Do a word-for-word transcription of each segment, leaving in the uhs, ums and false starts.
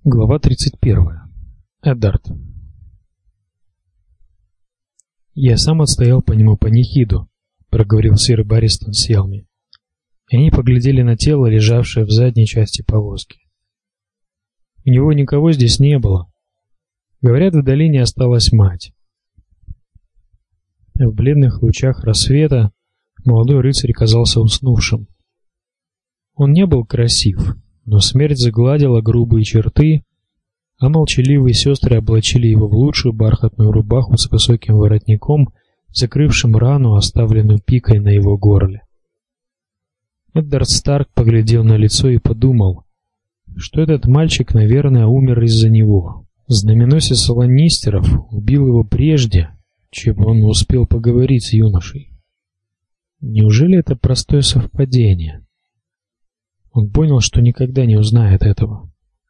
Глава тридцать первая. Эддард. «Я сам отстоял по нему панихиду», — проговорил сэр Барристон с Ялми. Они поглядели на тело, лежавшее в задней части повозки. У него никого здесь не было. Говорят, в долине осталась мать. В бледных лучах рассвета молодой рыцарь казался уснувшим. Он не был красив, но смерть загладила грубые черты, а молчаливые сестры облачили его в лучшую бархатную рубаху с высоким воротником, закрывшим рану, оставленную пикой на его горле. Эддард Старк поглядел на лицо и подумал, что этот мальчик, наверное, умер из-за него. Знаменосец Ланнистеров убил его прежде, чем он успел поговорить с юношей. Неужели это простое совпадение? Он понял, что никогда не узнает этого.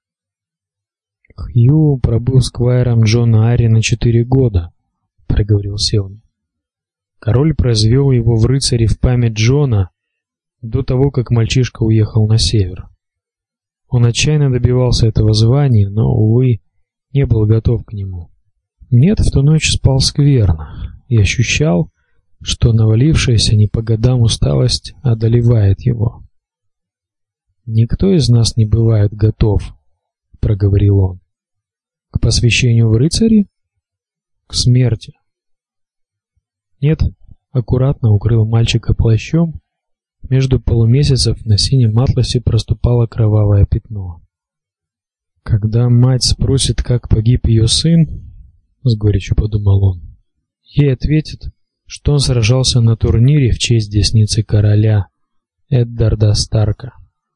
Хью пробыл сквайром Джона Арри на четыре года, проговорил Селми. Король произвел его в рыцари в память Джона до того, как мальчишка уехал на север. Он отчаянно добивался этого звания, но, увы, не был готов к нему. Нет, в ту ночь спал скверно и ощущал, что навалившаяся не по годам усталость одолевает его. «Никто из нас не бывает готов», — проговорил он. «К посвящению в рыцари? К смерти». Нет, аккуратно укрыл мальчика плащом, между полумесяцев на синем атласе проступало кровавое пятно. «Когда мать спросит, как погиб ее сын, — с горечью подумал он, — ей ответит, что он сражался на турнире в честь десницы короля Эддарда Старка».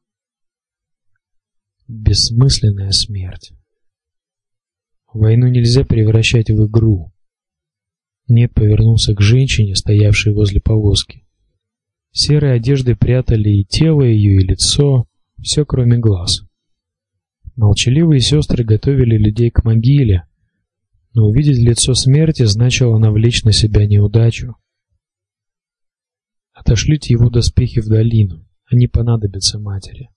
Бессмысленная смерть. Войну нельзя превращать в игру. Нед повернулся к женщине, стоявшей возле повозки. Серые одежды прятали и тело ее, и лицо, все кроме глаз. Молчаливые сестры готовили людей к могиле, но увидеть лицо смерти значило навлечь на себя неудачу. Отошлите его доспехи в долину, они понадобятся матери.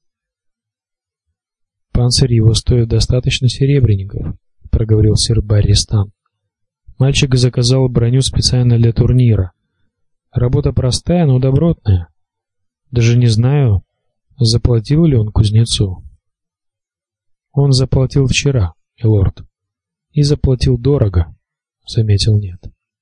Панцирь его стоит достаточно серебряников, проговорил сэр Барристон. Мальчик заказал броню специально для турнира. Работа простая, но добротная. Даже не знаю, заплатил ли он кузнецу. Он заплатил вчера, милорд. И заплатил дорого, заметил Нед.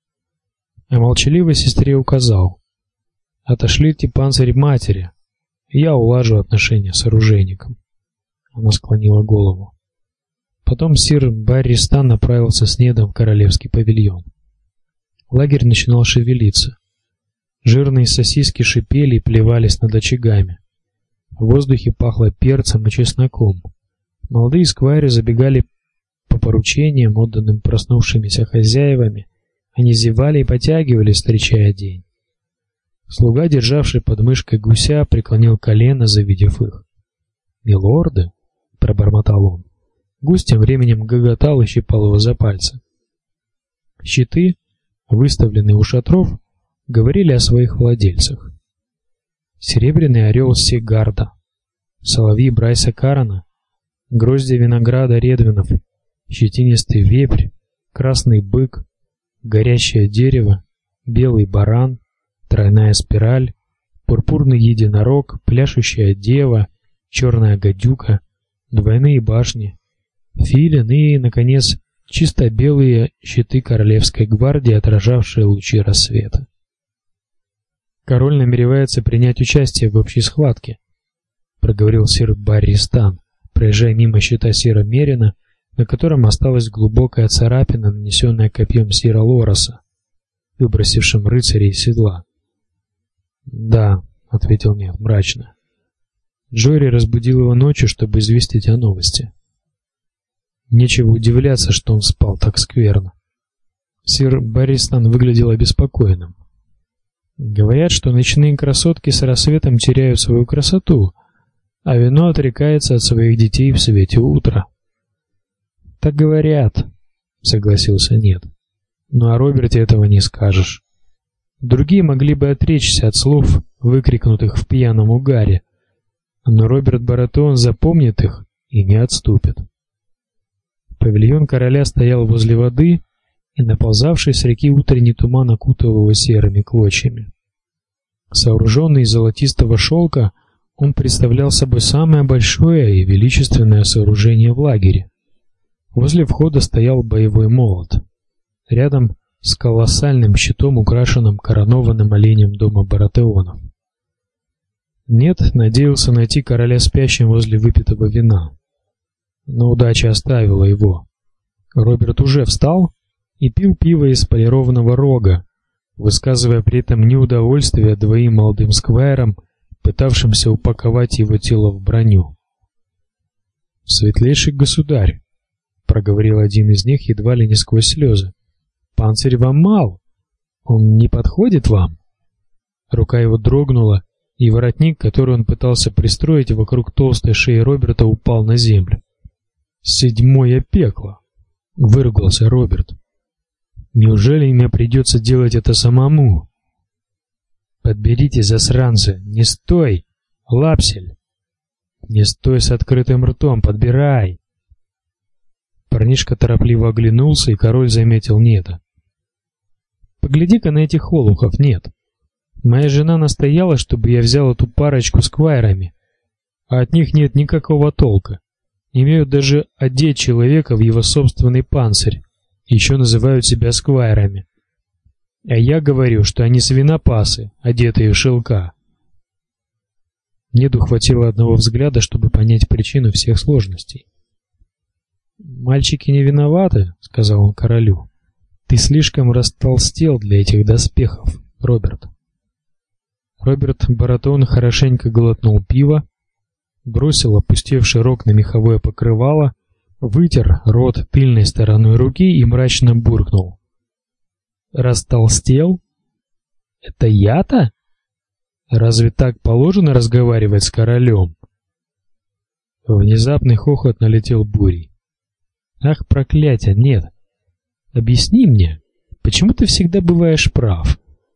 А молчаливой сестре указал: отошлите панцирь матери, и я улажу отношения с оружейником. Она склонила голову. Потом сэр Барристон направился с Недом в королевский павильон. Лагерь начинал шевелиться. Жирные сосиски шипели и плевались над очагами. В воздухе пахло перцем и чесноком. Молодые сквайры забегали по поручениям, отданным проснувшимися хозяевами. Они зевали и потягивались, встречая день. Слуга, державший под мышкой гуся, преклонил колено, завидев их. «Милорды!» — пробормотал он. Гусь тем временем гоготал и щипал его за пальцы. Щиты, выставленные у шатров, говорили о своих владельцах. Серебряный орел Сигарда, соловьи Брайса Карана, гроздья винограда Редвинов, щетинистый вепрь, красный бык, горящее дерево, белый баран, тройная спираль, пурпурный единорог, пляшущая дева, черная гадюка, двойные башни, филин и, наконец, чисто белые щиты королевской гвардии, отражавшие лучи рассвета. Король намеревается принять участие в общей схватке, проговорил сэр Барристон, проезжая мимо щита сэра Мерина, на котором осталась глубокая царапина, нанесенная копьем сэра Лороса, выбросившим рыцаря из седла. Да, ответил Нед мрачно. Джори разбудил его ночью, чтобы известить о новости. Нечего удивляться, что он спал так скверно. Сэр Барристон выглядел обеспокоенным. Говорят, что ночные красотки с рассветом теряют свою красоту, а вино отрекается от своих детей в свете утра. Так говорят, согласился Нед. Но о Роберте этого не скажешь. Другие могли бы отречься от слов, выкрикнутых в пьяном угаре, но Роберт Баратон запомнит их и не отступит. Павильон короля стоял возле воды, и наползавший с реки утренний туман окутывал его серыми клочьями. Сооруженный из золотистого шелка, он представлял собой самое большое и величественное сооружение в лагере. Возле входа стоял боевой молот. Рядом с колоссальным щитом, украшенным коронованным оленем дома Баратеонов. Нет, надеялся найти короля спящим возле выпитого вина. Но удача оставила его. Роберт уже встал и пил пиво из полированного рога, высказывая при этом неудовольствие двоим молодым сквайрам, пытавшимся упаковать его тело в броню. «Светлейший государь», — проговорил один из них едва ли не сквозь слезы, — «панцирь вам мал, он не подходит вам». Рука его дрогнула, и воротник, который он пытался пристроить вокруг толстой шеи Роберта, упал на землю. «Седьмое пекло!» — выругался Роберт. «Неужели мне придется делать это самому?» «Подберите, засранцы! Не стой! Лапсель! Не стой с открытым ртом! Подбирай!» Парнишка торопливо оглянулся, и король заметил Неда. «Погляди-ка на этих олухов, Нед! Моя жена настояла, чтобы я взял эту парочку сквайрами, а от них нет никакого толка. Не имеют даже одеть человека в его собственный панцирь, еще называют себя сквайрами. А я говорю, что они свинопасы, одетые в шелка». Неду хватило одного взгляда, чтобы понять причину всех сложностей. «Мальчики не виноваты», — сказал он королю. «Ты слишком растолстел для этих доспехов, Роберт». Роберт Баратеон хорошенько глотнул пива, бросил опустевший рог на меховое покрывало, вытер рот тыльной стороной руки и мрачно буркнул: «Растолстел? Это я-то? Разве так положено разговаривать с королем?» Внезапный хохот налетел бурей. «Ах, проклятие, нет! Объясни мне, почему ты всегда бываешь прав?»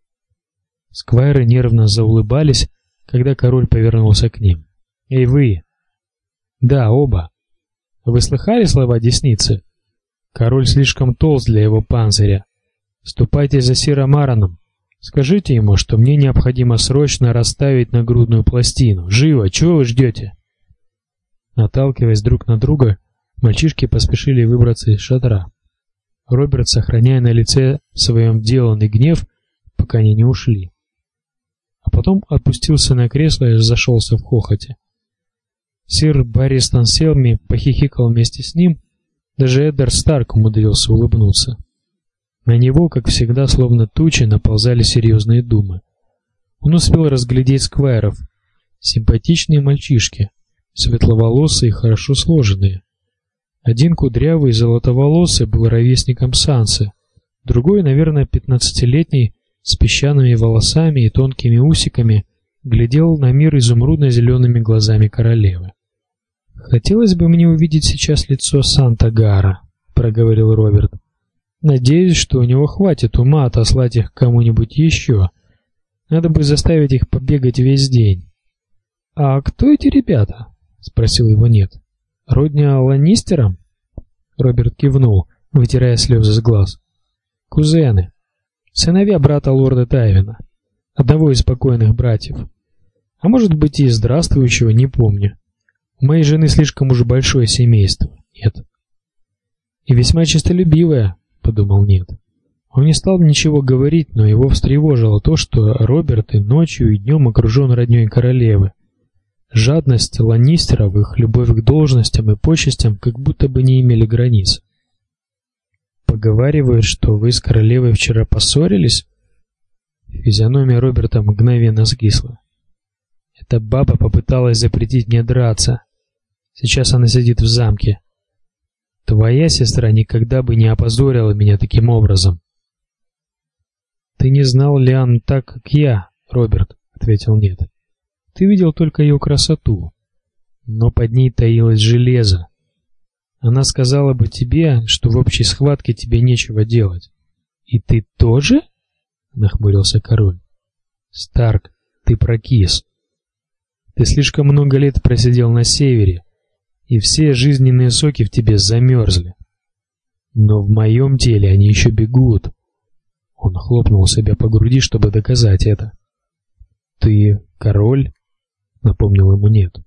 Сквайры нервно заулыбались, когда король повернулся к ним. «Эй, вы!» «Да, оба. Вы слыхали слова десницы? Король слишком толст для его панциря. Ступайте за сиром Аароном. Скажите ему, что мне необходимо срочно расставить нагрудную пластину. Живо, чего вы ждете?» Наталкиваясь друг на друга, мальчишки поспешили выбраться из шатра. Роберт, сохраняя на лице своем деланный гнев, пока они не ушли. А потом опустился на кресло и зашелся в хохоте. Сир Барристон Селми похихикал вместе с ним, даже Эддар Старк умудрился улыбнуться. На него, как всегда, словно тучи, наползали серьезные думы. Он успел разглядеть сквайров. Симпатичные мальчишки, светловолосые и хорошо сложенные. Один кудрявый и золотоволосый был ровесником Сансы, другой, наверное, пятнадцатилетний, с песчаными волосами и тонкими усиками, глядел на мир изумрудно-зелеными глазами королевы. «Хотелось бы мне увидеть сейчас лицо Санта-Гара», — проговорил Роберт. «Надеюсь, что у него хватит ума отослать их к кому-нибудь еще. Надо бы заставить их побегать весь день». «А кто эти ребята?» — спросил его Нед. «Родня Ланнистерам?» Роберт кивнул, вытирая слезы с глаз. «Кузены. Сыновья брата лорда Тайвина, одного из покойных братьев. А может быть и здравствующего, не помню. У моей жены слишком уж большое семейство. Нет. И весьма честолюбивое», — подумал Нед. Он не стал ничего говорить, но его встревожило то, что Роберт и ночью, и днем окружен роднёй королевы. Жадность Ланнистеров, их любовь к должностям и почестям как будто бы не имели границ. «Поговаривают, что вы с королевой вчера поссорились?» Физиономия Роберта мгновенно скисла. «Эта баба попыталась запретить мне драться. Сейчас она сидит в замке. Твоя сестра никогда бы не опозорила меня таким образом». «Ты не знал Лиан так, как я, Роберт», — ответил Нед. «Ты видел только ее красоту, но под ней таилось железо. Она сказала бы тебе, что в общей схватке тебе нечего делать». «И ты тоже?» — нахмурился король. «Старк, ты прокис. Ты слишком много лет просидел на севере, и все жизненные соки в тебе замерзли. Но в моем теле они еще бегут. Он хлопнул себя по груди, чтобы доказать это. Ты король? Напомнил ему нет.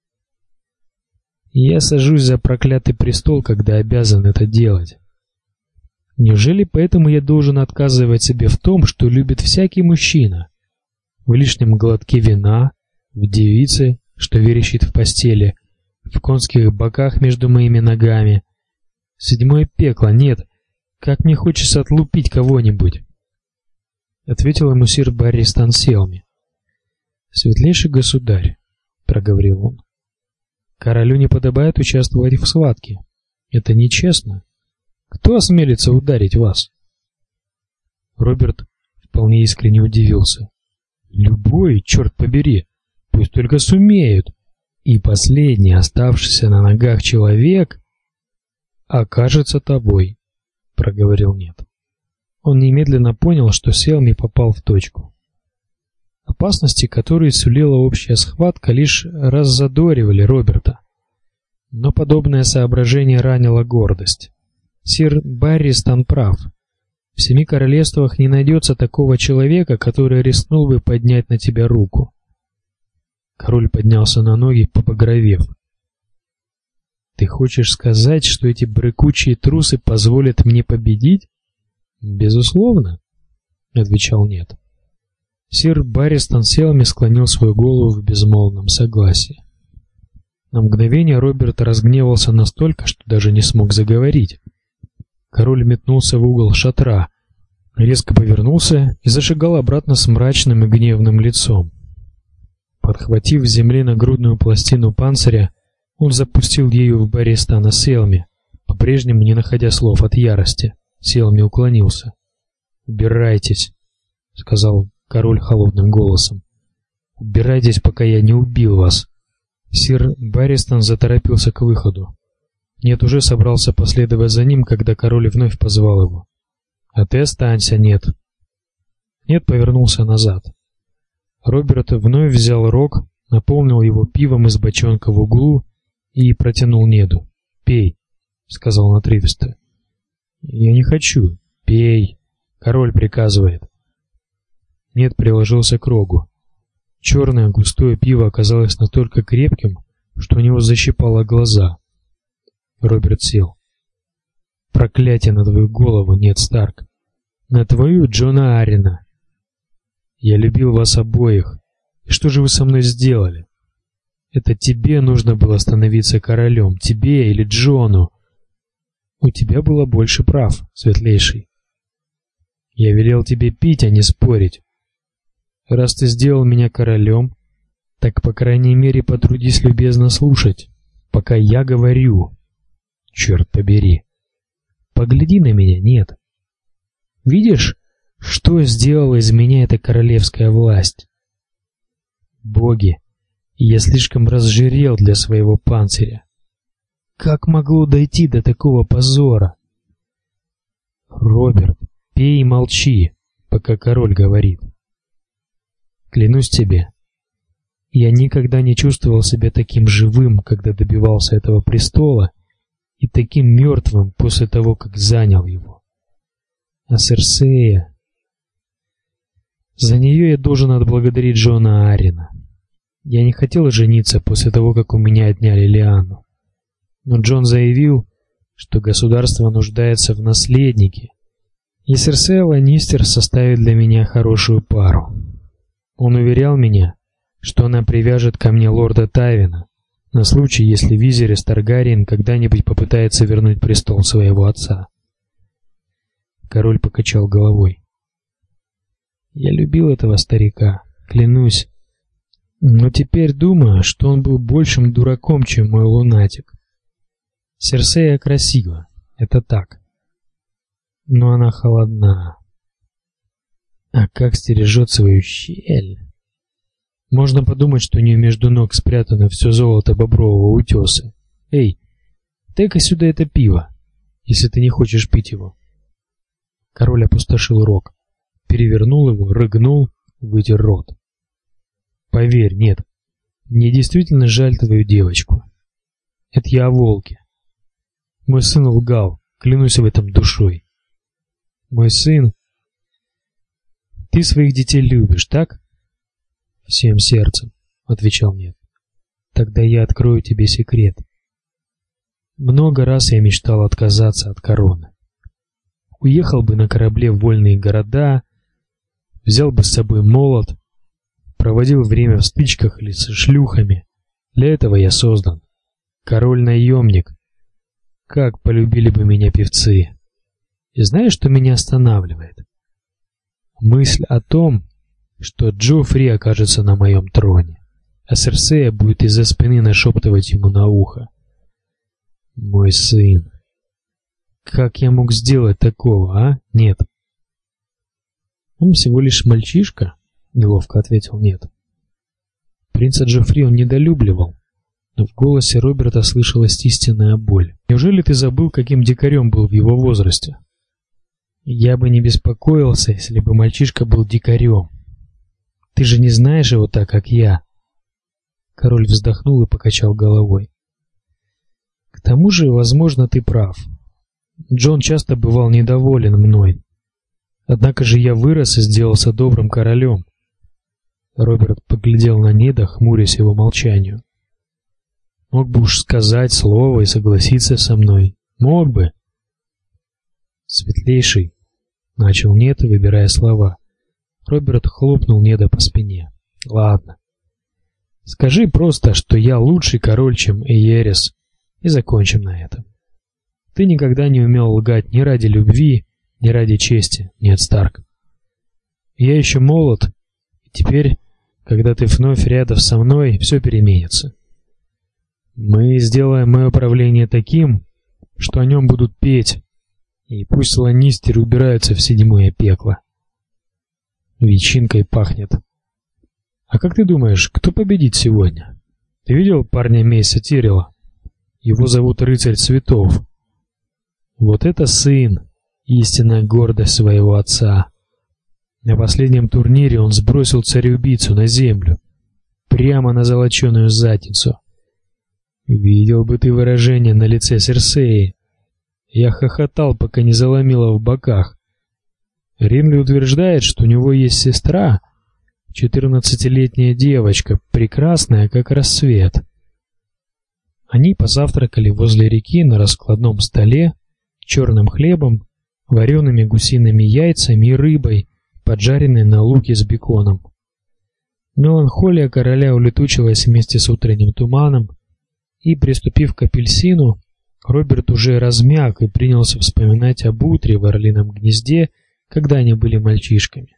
Я сажусь за проклятый престол, когда обязан это делать. Неужели поэтому я должен отказывать себе в том, что любит всякий мужчина? В лишнем глотке вина, в девице, что верещит в постели, в конских боках между моими ногами. Седьмое пекло, нет. Как мне хочется отлупить кого-нибудь. Ответил ему сир Барристан Селми. Светлейший государь, проговорил он. Королю не подобает участвовать в схватке. Это нечестно. Кто осмелится ударить вас? Роберт вполне искренне удивился. Любой, черт побери, пусть только сумеют. И последний оставшийся на ногах человек окажется тобой, проговорил нет. Он немедленно понял, что Селми попал в точку. Опасности, которые сулила общая схватка, лишь раззадоривали Роберта. Но подобное соображение ранило гордость. Сир Барристан прав. В семи королевствах не найдется такого человека, который рискнул бы поднять на тебя руку. Король поднялся на ноги, побагровев. Ты хочешь сказать, что эти брыкучие трусы позволят мне победить? Безусловно, отвечал нет. Сир Барристан Селми склонил свою голову в безмолвном согласии. На мгновение Роберт разгневался настолько, что даже не смог заговорить. Король метнулся в угол шатра, резко повернулся и зашагал обратно с мрачным и гневным лицом. Подхватив с земли нагрудную пластину панциря, он запустил ею в Барристана Селми, по-прежнему не находя слов от ярости. Селми уклонился. «Убирайтесь», — сказал король холодным голосом. «Убирайтесь, пока я не убил вас». Сир Барристан заторопился к выходу. Нет уже собрался последовать за ним, когда король вновь позвал его. «А ты останься, нет». Нет повернулся назад. Роберт вновь взял рог, наполнил его пивом из бочонка в углу и протянул Неду. «Пей», — сказал он отрывисто. «Я не хочу. Пей. Король приказывает». Нед приложился к рогу. Черное густое пиво оказалось настолько крепким, что у него защипало глаза. Роберт сел. «Проклятие на твою голову, Нед Старк! На твою Джона Аррена! Я любил вас обоих, и что же вы со мной сделали? Это тебе нужно было становиться королем, тебе или Джону. У тебя было больше прав, светлейший. Я велел тебе пить, а не спорить. Раз ты сделал меня королем, так, по крайней мере, потрудись любезно слушать, пока я говорю. Черт побери. Погляди на меня, нет. Видишь, что сделала из меня эта королевская власть? Боги, я слишком разжирел для своего панциря. Как могло дойти до такого позора? Роберт, пей и молчи, пока король говорит. Клянусь тебе, я никогда не чувствовал себя таким живым, когда добивался этого престола, и таким мертвым после того, как занял его. А Серсея... За нее я должен отблагодарить Джона Аррена. Я не хотел жениться после того, как у меня отняли Лианну. Но Джон заявил, что государство нуждается в наследнике, и Серсея Ланнистер составит для меня хорошую пару. Он уверял меня, что она привяжет ко мне лорда Тайвина, на случай, если Визерис Таргариен когда-нибудь попытается вернуть престол своего отца. Король покачал головой. Я любил этого старика, клянусь, но теперь думаю, что он был большим дураком, чем мой лунатик. Серсея красива, это так, но она холодна. А как стережет свою щель! Можно подумать, что у нее между ног спрятано все золото бобрового утеса. Эй, дай-ка сюда это пиво, если ты не хочешь пить его. Король опустошил рог, перевернул его, рыгнул, вытер рот. Поверь, нет, мне действительно жаль твою девочку. Это я о волке. Мой сын лгал, клянусь в этом душой. Мой сын, ты своих детей любишь, так? Всем сердцем, отвечал Нед. Тогда я открою тебе секрет. Много раз я мечтал отказаться от короны. Уехал бы на корабле в вольные города, взял бы с собой молот, проводил время в стычках или со шлюхами. Для этого я создан. Король-наемник. Как полюбили бы меня певцы. И знаешь, что меня останавливает? Мысль о том, что Джоффри окажется на моем троне, а Серсея будет из-за спины нашептывать ему на ухо. Мой сын. Как я мог сделать такого, а? Нет. Он всего лишь мальчишка, неловко ответил Нед. Принца Джоффри он недолюбливал, но в голосе Роберта слышалась истинная боль. Неужели ты забыл, каким дикарем был в его возрасте? Я бы не беспокоился, если бы мальчишка был дикарем. Ты же не знаешь его так, как я. Король вздохнул и покачал головой. К тому же, возможно, ты прав. Джон часто бывал недоволен мной. Однако же я вырос и сделался добрым королем. Роберт поглядел на Неда, хмурясь его молчанию. Мог бы уж сказать слово и согласиться со мной. Мог бы. Светлейший, начал Нед, выбирая слова. Роберт хлопнул Неда по спине. Ладно. Скажи просто, что я лучший король, чем Эйерес, и закончим на этом. Ты никогда не умел лгать ни ради любви, ни ради чести, Нед Старк. Я еще молод, и теперь, когда ты вновь рядом со мной, все переменится. Мы сделаем мое правление таким, что о нем будут петь, и пусть ланнистеры убираются в седьмое пекло. Ветчинкой пахнет. А как ты думаешь, кто победит сегодня? Ты видел парня Мейса Тирила? Его зовут Рыцарь Цветов. Вот это сын, истинная гордость своего отца. На последнем турнире он сбросил цареубийцу на землю, прямо на золоченую задницу. Видел бы ты выражение на лице Серсеи. Я хохотал, пока не заломило в боках. Ринли утверждает, что у него есть сестра, четырнадцатилетняя девочка, прекрасная, как рассвет. Они позавтракали возле реки на раскладном столе, черным хлебом, вареными гусиными яйцами и рыбой, поджаренной на луке с беконом. Меланхолия короля улетучилась вместе с утренним туманом, и, приступив к апельсину, Роберт уже размяк и принялся вспоминать об утре в орлином гнезде, когда они были мальчишками.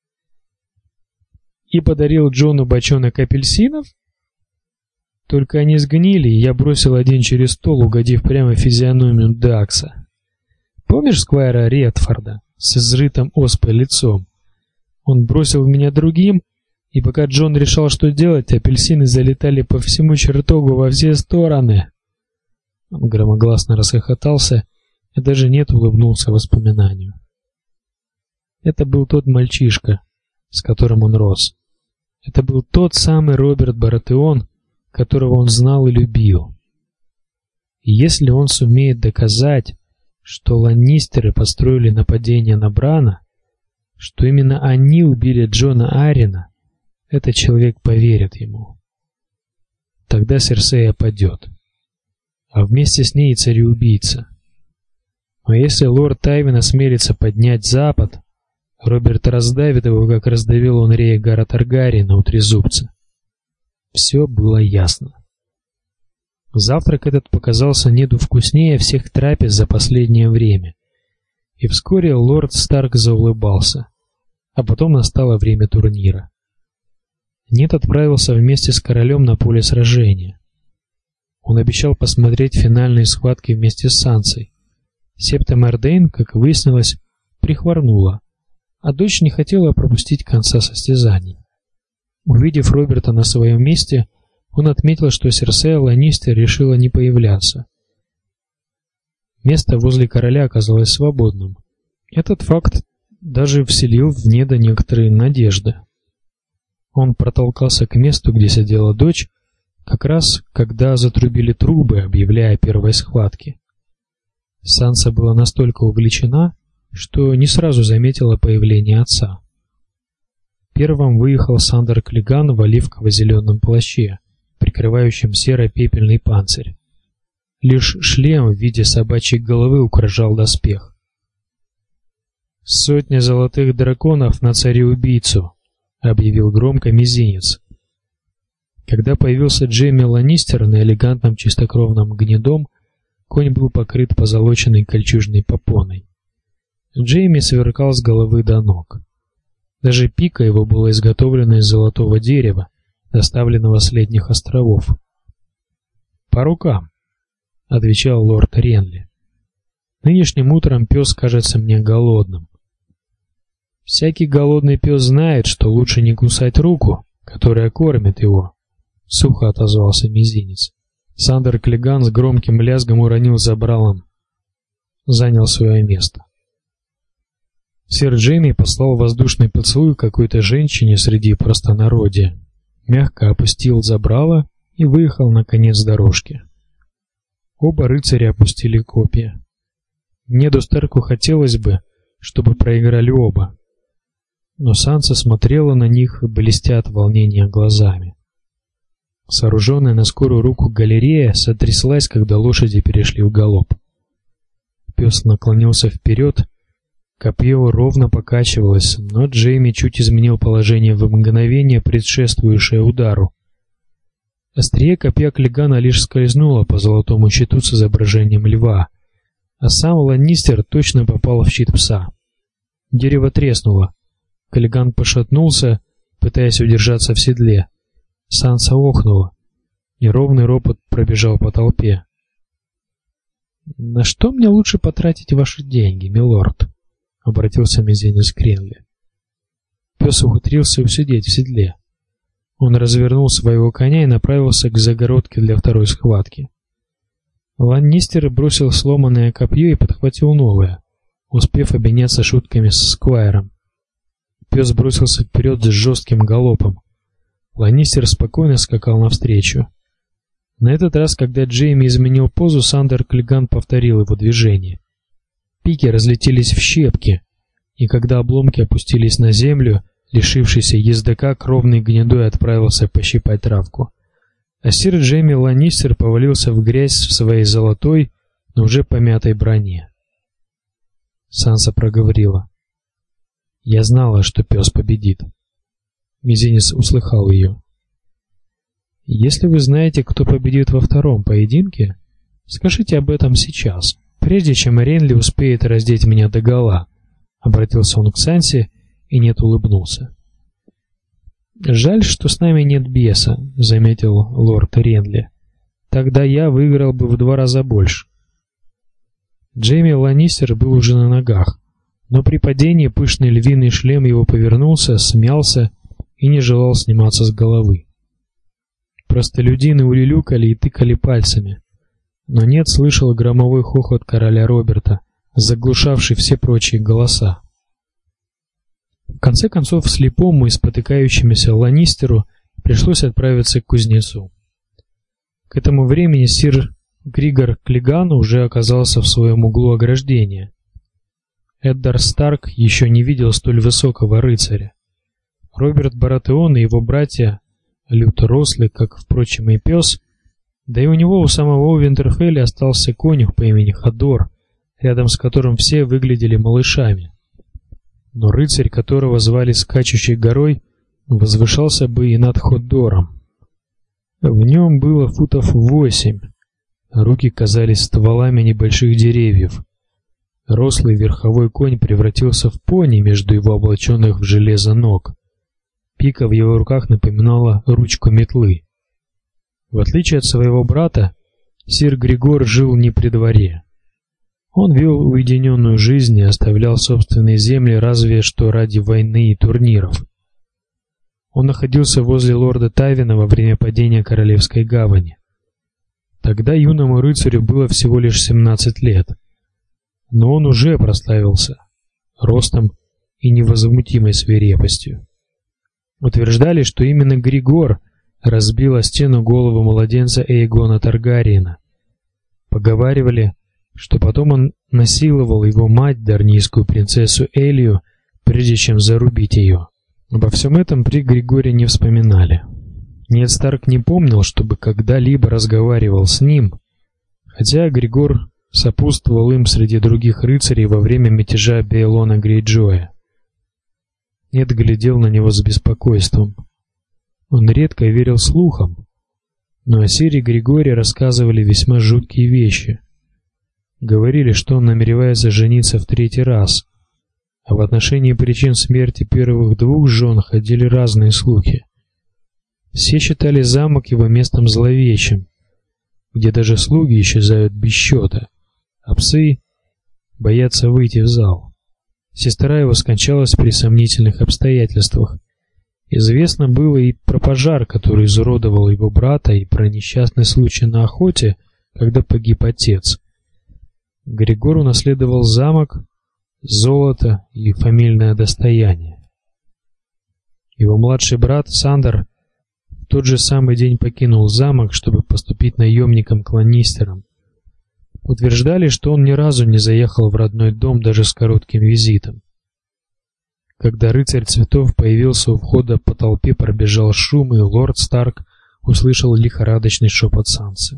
И подарил Джону бочонок апельсинов? Только они сгнили, и я бросил один через стол, угодив прямо в физиономию Дакса. Помнишь сквайра Редфорда с изрытым оспой лицом? Он бросил в меня другим, и пока Джон решал, что делать, апельсины залетали по всему чертогу во все стороны. Он громогласно расхохотался, и даже Нед улыбнулся воспоминанию. Это был тот мальчишка, с которым он рос. Это был тот самый Роберт Баратеон, которого он знал и любил. И если он сумеет доказать, что ланнистеры построили нападение на Брана, что именно они убили Джона Аррина, этот человек поверит ему. Тогда Серсея падет, а вместе с ней и цареубийца. А если лорд Тайвин осмелится поднять Запад, Роберт раздавит его, как раздавил он Рейгара Таргариена у Трезубца. Все было ясно. Завтрак этот показался Неду вкуснее всех трапез за последнее время, и вскоре лорд Старк заулыбался, а потом настало время турнира. Нед отправился вместе с королем на поле сражения. Он обещал посмотреть финальные схватки вместе с Сансой. Септа Мэрдэйн, как выяснилось, прихворнула, а дочь не хотела пропустить конца состязаний. Увидев Роберта на своем месте, он отметил, что Серсея Ланнистер решила не появляться. Место возле короля оказалось свободным. Этот факт даже вселил в Неда некоторые надежды. Он протолкался к месту, где сидела дочь, как раз когда затрубили трубы, объявляя о первой схватке. Санса была настолько увлечена, что не сразу заметила появление отца. Первым выехал Сандер Клиган в оливково-зеленом плаще, прикрывающем серо-пепельный панцирь. Лишь шлем в виде собачьей головы украшал доспех. «Сотня золотых драконов на цареубийцу», — объявил громко мизинец. Когда появился Джейми Ланнистер на элегантном чистокровном гнедом, конь был покрыт позолоченной кольчужной попоной. Джейми сверкал с головы до ног. Даже пика его была изготовлена из золотого дерева, доставленного с ледних островов. «По рукам», — отвечал лорд Ренли. «Нынешним утром пес кажется мне голодным». «Всякий голодный пес знает, что лучше не кусать руку, которая кормит его», — сухо отозвался мизинец. Сандер Клиган с громким лязгом уронил забралом, занял свое место. Сэр Джейми послал воздушный поцелуй какой-то женщине среди простонародья, мягко опустил забрало и выехал на конец дорожки. Оба рыцаря опустили копья. Неду Старку хотелось бы, чтобы проиграли оба, но Санса смотрела на них, блестя от волнения глазами. Сооруженная на скорую руку галерея сотряслась, когда лошади перешли в галоп. Пес наклонился вперед, копье ровно покачивалось, но Джейми чуть изменил положение в мгновение, предшествующее удару. Острие копья Клигана лишь скользнуло по золотому щиту с изображением льва, а сам Ланнистер точно попал в щит пса. Дерево треснуло. Клиган пошатнулся, пытаясь удержаться в седле. Санса охнула. Неровный ропот пробежал по толпе. «На что мне лучше потратить ваши деньги, милорд?» — обратился мизинец к Ренли. Пес ухитрился усидеть в седле. Он развернул своего коня и направился к загородке для второй схватки. Ланнистер бросил сломанное копье и подхватил новое, успев обменяться шутками с сквайром. Пес бросился вперед с жестким галопом. Ланнистер спокойно скакал навстречу. На этот раз, когда Джейми изменил позу, Сандер Клиган повторил его движение. Пики разлетелись в щепки, и когда обломки опустились на землю, лишившийся ездока кровной гнедой отправился пощипать травку. А сир Джейми Ланнистер повалился в грязь в своей золотой, но уже помятой броне. Санса проговорила: «Я знала, что пес победит». Мизинец услыхал ее. «Если вы знаете, кто победит во втором поединке, скажите об этом сейчас, прежде чем Ренли успеет раздеть меня догола», — обратился он к Сансе, и Нет улыбнулся. «Жаль, что с нами нет беса», — заметил лорд Ренли. «Тогда я выиграл бы в два раза больше». Джейми Ланнистер был уже на ногах, но при падении пышный львиный шлем его повернулся, смялся и не желал сниматься с головы. Простолюдины улюлюкали и тыкали пальцами, но Нет слышал громовой хохот короля Роберта, заглушавший все прочие голоса. В конце концов, слепому и спотыкающемуся Ланнистеру пришлось отправиться к кузнецу. К этому времени сир Григор Клиган уже оказался в своем углу ограждения. Эддар Старк еще не видел столь высокого рыцаря. Роберт Баратеон и его братья, люто рослый, как, впрочем, и пес, да и у него у самого Винтерфелля остался конюх по имени Ходор, рядом с которым все выглядели малышами. Но рыцарь, которого звали Скачущей горой, возвышался бы и над Ходором. В нем было футов восемь, руки казались стволами небольших деревьев. Рослый верховой конь превратился в пони между его облаченных в железо ног. Пика в его руках напоминала ручку метлы. В отличие от своего брата, сир Григор жил не при дворе. Он вел уединенную жизнь и оставлял собственные земли разве что ради войны и турниров. Он находился возле лорда Тайвина во время падения Королевской гавани. Тогда юному рыцарю было всего лишь семнадцать лет, но он уже прославился ростом и невозмутимой свирепостью. Утверждали, что именно Григор разбил о стену голову младенца Эйгона Таргариена. Поговаривали, что потом он насиловал его мать, дарнийскую принцессу Элию, прежде чем зарубить ее. Обо всем этом при Григоре не вспоминали. Нед Старк не помнил, чтобы когда-либо разговаривал с ним, хотя Григор сопутствовал им среди других рыцарей во время мятежа Бейлона Грейджоя. Нед глядел на него с беспокойством. Он редко верил слухам, но о Сире Григоре рассказывали весьма жуткие вещи. Говорили, что он намеревается жениться в третий раз, а в отношении причин смерти первых двух жен ходили разные слухи. Все считали замок его местом зловещим, где даже слуги исчезают без счета, а псы боятся выйти в зал. Сестра его скончалась при сомнительных обстоятельствах. Известно было и про пожар, который изуродовал его брата, и про несчастный случай на охоте, когда погиб отец. Григор унаследовал замок, золото и фамильное достояние. Его младший брат Сандер в тот же самый день покинул замок, чтобы поступить наемником к ланнистерам. Утверждали, что он ни разу не заехал в родной дом даже с коротким визитом. Когда рыцарь цветов появился у входа, по толпе пробежал шум, и лорд Старк услышал лихорадочный шепот Сансы.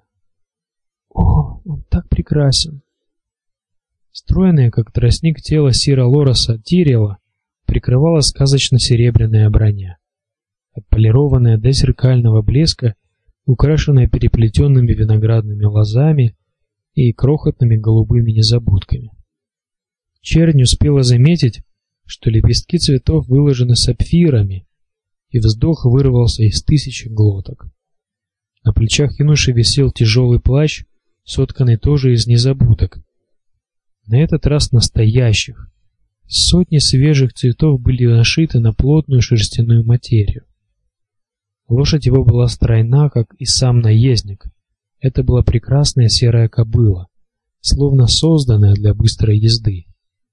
«О, он так прекрасен!» Стройное, как тростник, тело сира Лороса Тириэла прикрывала сказочно-серебряная броня, отполированная до зеркального блеска, украшенная переплетенными виноградными лозами и крохотными голубыми незабудками. Чернь успела заметить, что лепестки цветов выложены сапфирами, и вздох вырвался из тысячи глоток. На плечах юноши висел тяжелый плащ, сотканный тоже из незабудок. На этот раз настоящих. Сотни свежих цветов были нашиты на плотную шерстяную материю. Лошадь его была стройна, как и сам наездник. Это была прекрасная серая кобыла, словно созданная для быстрой езды.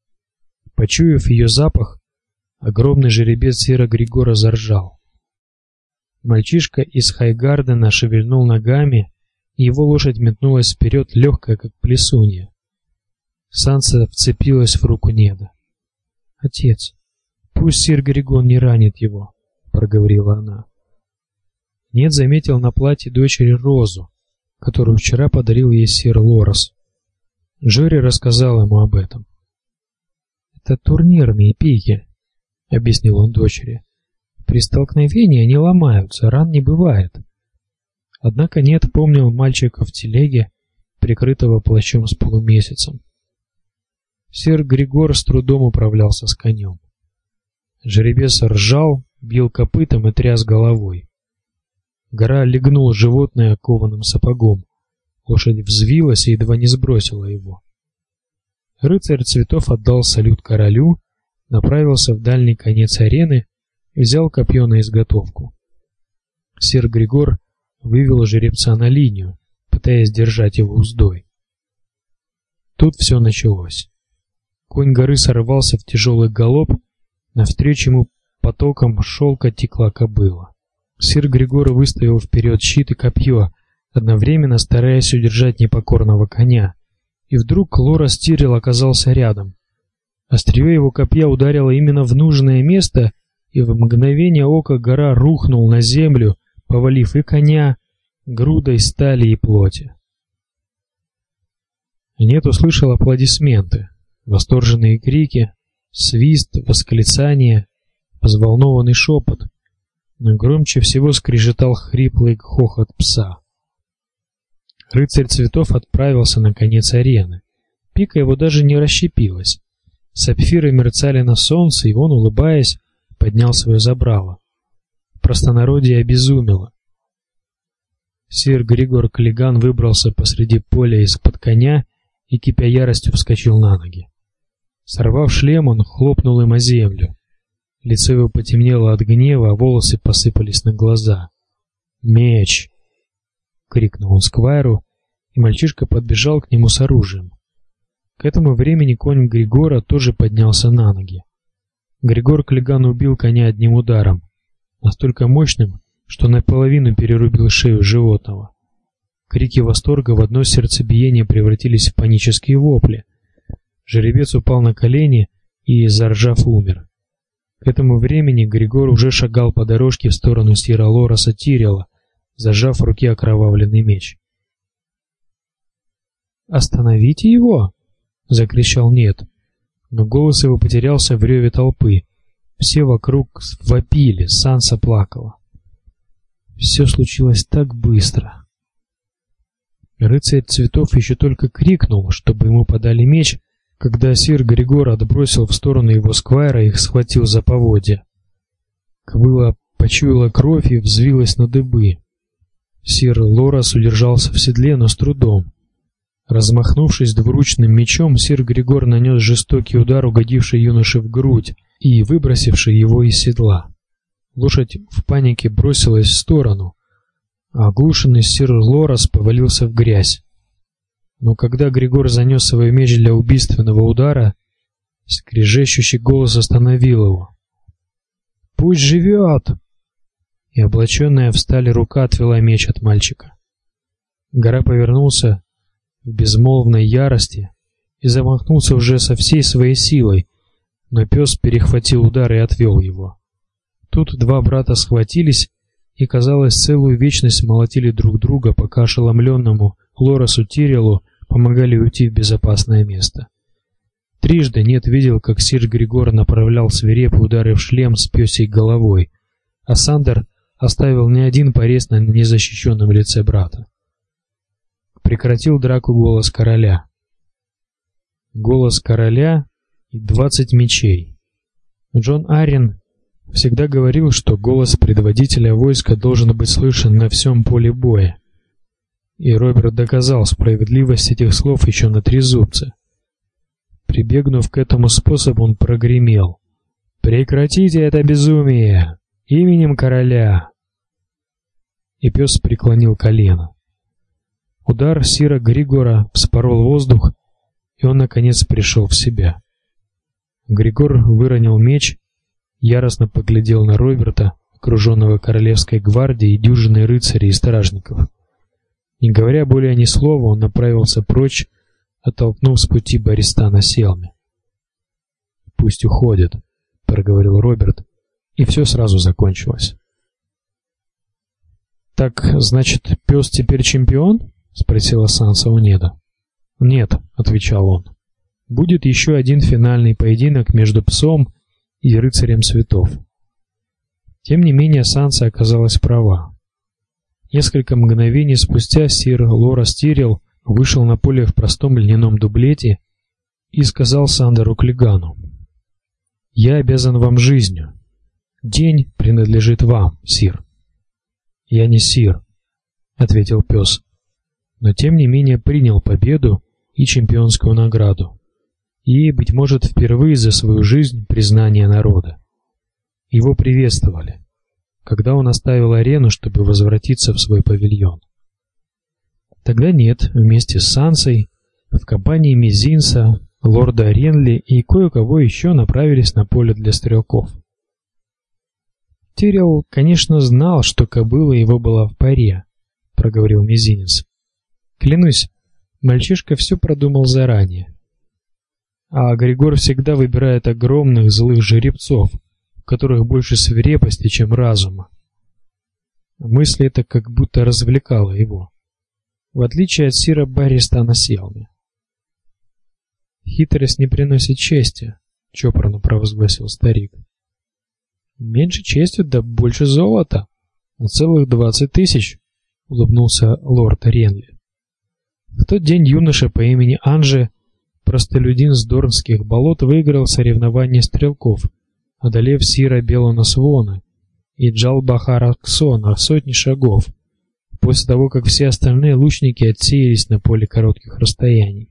Почуяв ее запах, огромный жеребец сира Григора заржал. Мальчишка из Хайгардена шевельнул ногами, и его лошадь метнулась вперед, легкая, как плесунья. Санса вцепилась в руку Неда. «Отец, пусть сир Григор не ранит его», — проговорила она. Нед заметил на платье дочери розу, которую вчера подарил ей сир Лорос. Джори рассказал ему об этом. «Это турнирные пики», — объяснил он дочери. «При столкновении они ломаются, ран не бывает». Однако Нед помнил мальчика в телеге, прикрытого плащом с полумесяцем. Сир Григор с трудом управлялся с конем. Жеребец ржал, бил копытом и тряс головой. Гора легнул животное кованым сапогом. Лошадь взвилась и едва не сбросила его. Рыцарь цветов отдал салют королю, направился в дальний конец арены и взял копье на изготовку. Сир Григор вывел жеребца на линию, пытаясь держать его уздой. Тут все началось. Конь горы сорвался в тяжелый галоп, навстречу ему потоком шелка текла кобыла. Сир Григор выставил вперед щит и копье, одновременно стараясь удержать непокорного коня, и вдруг Лорос Тириэл оказался рядом. Острие его копья ударило именно в нужное место, и в мгновение ока гора рухнул на землю, повалив и коня грудой стали и плоти. Нед услышал аплодисменты, восторженные крики, свист, восклицания, взволнованный шепот, но громче всего скрежетал хриплый хохот пса. Рыцарь цветов отправился на конец арены. Пика его даже не расщепилась. Сапфиры мерцали на солнце, и он, улыбаясь, поднял свое забрало. Простонародье обезумело. Сир Григор Клиган выбрался посреди поля из-под коня и, кипя яростью, вскочил на ноги. Сорвав шлем, он хлопнул им о землю. Лицо его потемнело от гнева, а волосы посыпались на глаза. «Меч!» — крикнул он сквайру, и мальчишка подбежал к нему с оружием. К этому времени конь Григора тоже поднялся на ноги. Григор Клиган убил коня одним ударом, настолько мощным, что наполовину перерубил шею животного. Крики восторга в одно сердцебиение превратились в панические вопли. Жеребец упал на колени и, заржав, умер. К этому времени Григор уже шагал по дорожке в сторону сира Лораса Тирела, зажав в руке окровавленный меч. «Остановите его!» — закричал Нет, но голос его потерялся в реве толпы. Все вокруг вопили, Санса плакала. Все случилось так быстро. Рыцарь цветов еще только крикнул, чтобы ему подали меч, когда сир Григор отбросил в сторону его сквайра и их схватил за поводья. Кобыла почуяла кровь и взвилась на дыбы. Сир Лорас удержался в седле, но с трудом. Размахнувшись двуручным мечом, сир Григор нанес жестокий удар, угодивший юноше в грудь и выбросивший его из седла. Лошадь в панике бросилась в сторону, а оглушенный сир Лорас повалился в грязь. Но когда Григор занес свой меч для убийственного удара, скрежещущий голос остановил его. «Пусть живет!» И облаченная в сталь рука отвела меч от мальчика. Гора повернулся в безмолвной ярости и замахнулся уже со всей своей силой, но пес перехватил удар и отвел его. Тут два брата схватились и, казалось, целую вечность молотили друг друга, пока ошеломленному Лорасу Тирелу помогали уйти в безопасное место. Трижды Нет видел, как сир Григор направлял свирепые удары в шлем с пёсей головой, а Сандер оставил не один порез на незащищенном лице брата. Прекратил драку голос короля. Голос короля и двадцать мечей. Джон Аррен всегда говорил, что голос предводителя войска должен быть слышен на всем поле боя. И Роберт доказал справедливость этих слов еще на трезубце. Прибегнув к этому способу, он прогремел: «Прекратите это безумие! Именем короля!» И пес преклонил колено. Удар сира Григора вспорол воздух, и он наконец пришел в себя. Григор выронил меч, яростно поглядел на Роберта, окруженного королевской гвардией и дюжиной рыцарей и стражников. Не говоря более ни слова, он направился прочь, оттолкнув с пути Баристана Селми. «Пусть уходит», — проговорил Роберт, и все сразу закончилось. «Так, значит, пес теперь чемпион?» — спросила Санса у Неда. «Нет», — отвечал он. «Будет еще один финальный поединок между псом и рыцарем цветов». Тем не менее, Санса оказалась права. Несколько мгновений спустя сир Лорас Тирел вышел на поле в простом льняном дублете и сказал Сандеру Клигану: «Я обязан вам жизнью. День принадлежит вам, сир». «Я не сир», — ответил пес, но тем не менее принял победу и чемпионскую награду, и, быть может, впервые за свою жизнь признание народа. Его приветствовали, когда он оставил арену, чтобы возвратиться в свой павильон. Тогда Нет вместе с Сансой в компании Мизинса, лорда Ренли и кое-кого еще направились на поле для стрелков. Тирел, конечно, знал, что кобыла его была в паре, проговорил Мизинец. Клянусь, мальчишка все продумал заранее. А Григор всегда выбирает огромных злых жеребцов, в которых больше свирепости, чем разума. Мысль эта как будто развлекала его, в отличие от сира Баристана Селми. «Хитрость не приносит чести», — чопорно провозгласил старик. «Меньше чести, да больше золота, на целых двадцать тысяч», — улыбнулся лорд Ренли. В тот день юноша по имени Анже, простолюдин с Дорнских болот, выиграл соревнование стрелков, одолев сира Белона Свона и Джалбахара Ксона в сотни шагов, после того, как все остальные лучники отсеялись на поле коротких расстояний.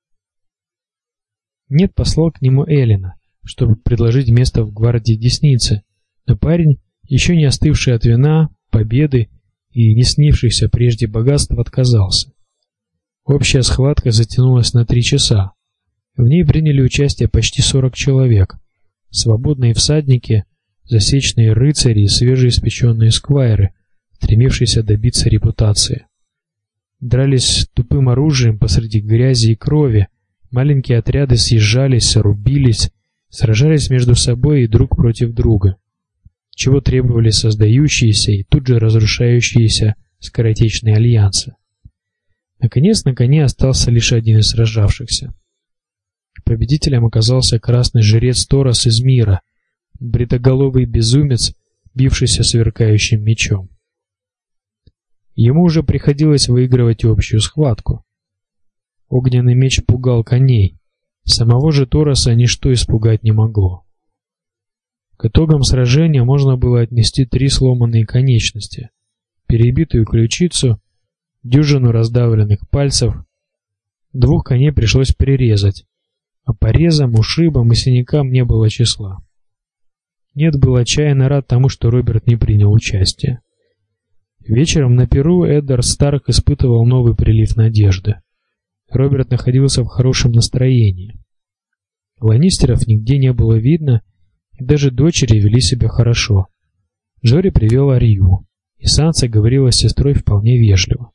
Нет послал к нему Эллина, чтобы предложить место в гвардии Десницы, но парень, еще не остывший от вина, победы и не снившихся прежде богатств, отказался. Общая схватка затянулась на три часа. В ней приняли участие почти сорок человек: свободные всадники, засечные рыцари и свежеиспеченные сквайры, стремившиеся добиться репутации. дрались тупым оружием посреди грязи и крови, маленькие отряды съезжались, рубились, сражались между собой и друг против друга, чего требовали создающиеся и тут же разрушающиеся скоротечные альянсы. Наконец, на коне остался лишь один из сражавшихся. Победителем оказался красный жрец Торос из мира, бритоголовый безумец, бившийся сверкающим мечом. Ему уже приходилось выигрывать общую схватку. Огненный меч пугал коней, самого же Тороса ничто испугать не могло. К итогам сражения можно было отнести три сломанные конечности, перебитую ключицу, дюжину раздавленных пальцев. Двух коней пришлось перерезать, а порезам, ушибам и синякам не было числа. Нет был отчаянно рад тому, что Роберт не принял участия. Вечером на пиру Эддар Старк испытывал новый прилив надежды. Роберт находился в хорошем настроении. Ланнистеров нигде не было видно, и даже дочери вели себя хорошо. Джори привел Арию, и Санса говорила с сестрой вполне вежливо.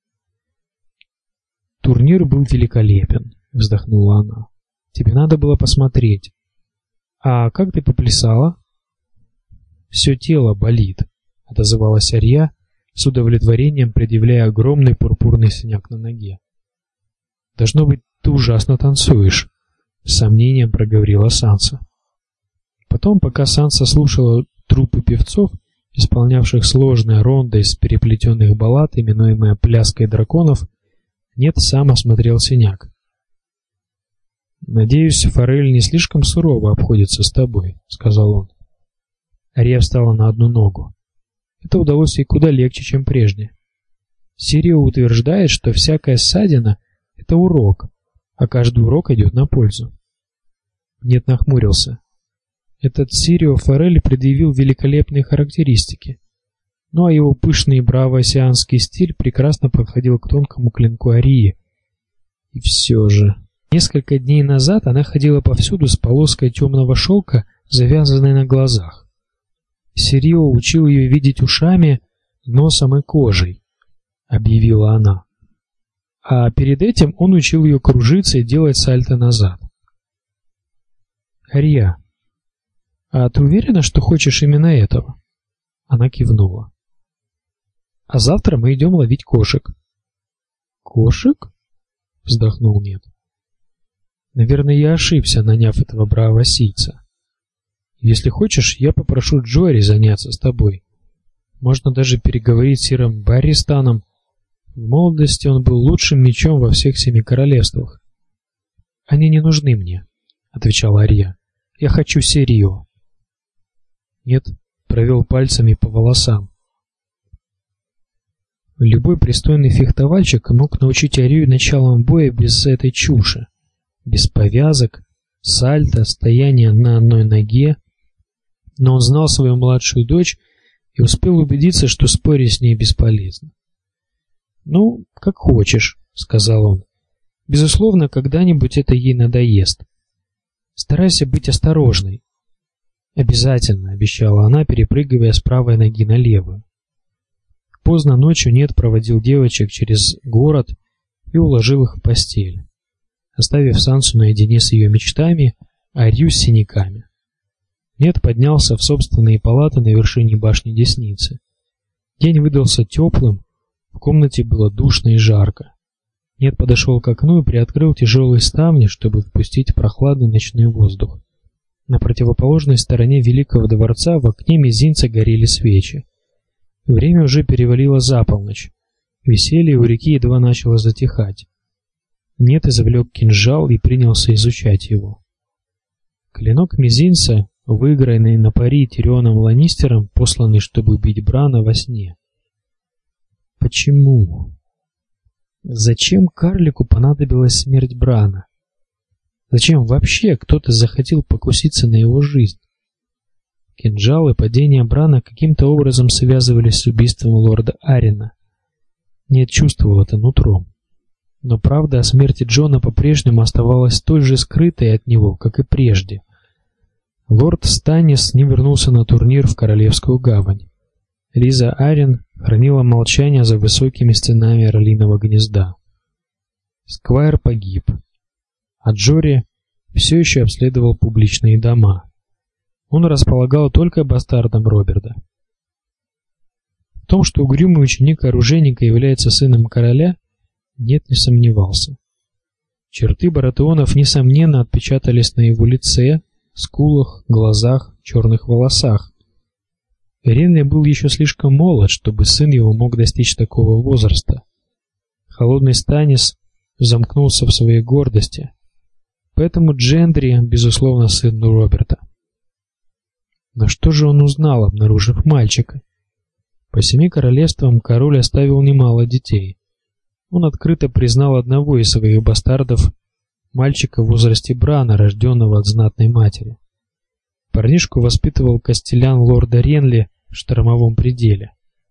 «Турнир был великолепен», — вздохнула она. «Тебе надо было посмотреть. А как ты поплясала?» «Все тело болит», — отозвалась Ария, с удовлетворением предъявляя огромный пурпурный синяк на ноге. «Должно быть, ты ужасно танцуешь», — с сомнением проговорила Санса. Потом, пока Санса слушала труппы певцов, исполнявших сложные ронды из переплетенных баллад, именуемые «Пляской драконов», Нет сам осмотрел синяк. «Надеюсь, Форель не слишком сурово обходится с тобой», — сказал он. Ария встала на одну ногу. Это удалось ей куда легче, чем прежде. Сирио утверждает, что всякая ссадина — это урок, а каждый урок идет на пользу. Нет нахмурился. Этот Сирио Форель предъявил великолепные характеристики. Ну а его пышный браво-осианский стиль прекрасно подходил к тонкому клинку Арии. И все же... Несколько дней назад она ходила повсюду с полоской темного шелка, завязанной на глазах. Сирио учил ее видеть ушами, носом и кожей, объявила она. А перед этим он учил ее кружиться и делать сальто назад. Ария, а ты уверена, что хочешь именно этого? Она кивнула. А завтра мы идем ловить кошек. Кошек? Вздохнул Нет. Наверное, я ошибся, наняв этого бравосийца. Если хочешь, я попрошу Джори заняться с тобой. Можно даже переговорить с сиром Барристаном. В молодости он был лучшим мечом во всех семи королевствах. Они не нужны мне, отвечала Ария. Я хочу Сирио. Нет, провел пальцами по волосам. Любой пристойный фехтовальщик мог научить Арию началом боя без этой чуши. Без повязок, сальто, стояния на одной ноге. Но он знал свою младшую дочь и успел убедиться, что спорить с ней бесполезно. «Ну, как хочешь», — сказал он. «Безусловно, когда-нибудь это ей надоест. Старайся быть осторожной». «Обязательно», — обещала она, перепрыгивая с правой ноги на левую. Поздно ночью Нет проводил девочек через город и уложил их в постель, оставив Сансу наедине с ее мечтами, а Арию с синяками. Нет поднялся в собственные палаты на вершине башни Десницы. День выдался теплым, в комнате было душно и жарко. Нет подошел к окну и приоткрыл тяжелые ставни, чтобы впустить прохладный ночной воздух. На противоположной стороне Великого дворца в окне мизинца горели свечи. Время уже перевалило за полночь. Веселье у реки едва начало затихать. Нет извлек кинжал и принялся изучать его. Клинок мизинца, выигранный на пари Тирионом Ланнистером, посланный, чтобы убить Брана во сне. Почему? Зачем карлику понадобилась смерть Брана? Зачем вообще кто-то захотел покуситься на его жизнь? Кинжал и падение Брана каким-то образом связывались с убийством лорда Арина. Нет чувствовал это нутром. Но правда о смерти Джона по-прежнему оставалась столь же скрытой от него, как и прежде. Лорд Станнис не вернулся на турнир в Королевскую гавань. Лиза Арен хранила молчание за высокими стенами орлиного гнезда. Сквайр погиб, а Джори все еще обследовал публичные дома. Он располагал только бастардом Роберта. В том, что угрюмый ученик оружейника является сыном короля, нет, не сомневался. Черты Баратеонов несомненно отпечатались на его лице, скулах, глазах, черных волосах. Ренли был еще слишком молод, чтобы сын его мог достичь такого возраста. Холодный Станис замкнулся в своей гордости, поэтому Джендри, безусловно, сын Роберта. Но что же он узнал, обнаружив мальчика? По семи королевствам король оставил немало детей. Он открыто признал одного из своих бастардов, мальчика в возрасте Брана, рожденного от знатной матери. Парнишку воспитывал костелян лорда Ренли в штормовом пределе.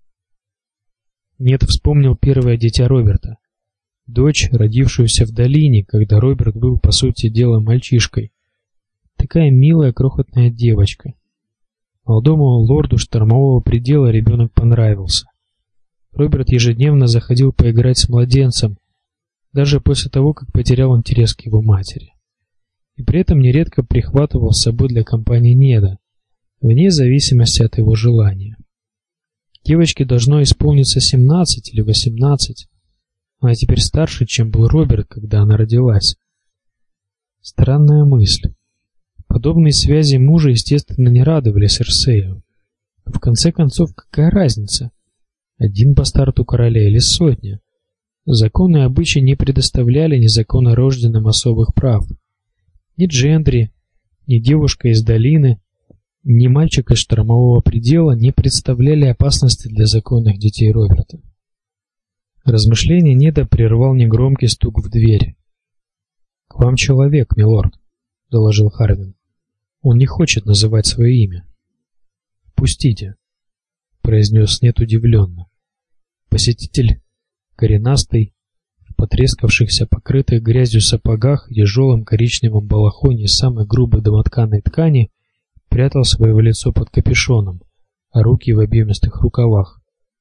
Нет вспомнил первое дитя Роберта, дочь, родившуюся в долине, когда Роберт был, по сути дела, мальчишкой. Такая милая крохотная девочка. Молодому лорду штормового предела ребенок понравился. Роберт ежедневно заходил поиграть с младенцем, даже после того, как потерял интерес к его матери. И при этом нередко прихватывал с собой для компании Неда, вне зависимости от его желания. Девочке должно исполниться семнадцать или восемнадцать. Она теперь старше, чем был Роберт, когда она родилась. Странная мысль. Подобные связи мужа, естественно, не радовали Серсею. В конце концов, какая разница? Один бастард у короля или сотня? Законы и обычаи не предоставляли незаконнорожденным особых прав. Ни Джендри, ни девушка из долины, ни мальчик из штормового предела не представляли опасности для законных детей Роберта. Размышление Неда прервал негромкий стук в дверь. «К вам человек, милорд», — доложил Харвин. «Он не хочет называть свое имя». «Пустите», — произнес Нед удивленно. Посетитель, коренастый, в потрескавшихся, покрытых грязью сапогах и тяжелом коричневом балахоне из самой грубой домотканой ткани, прятал свое лицо под капюшоном, а руки в объемистых рукавах.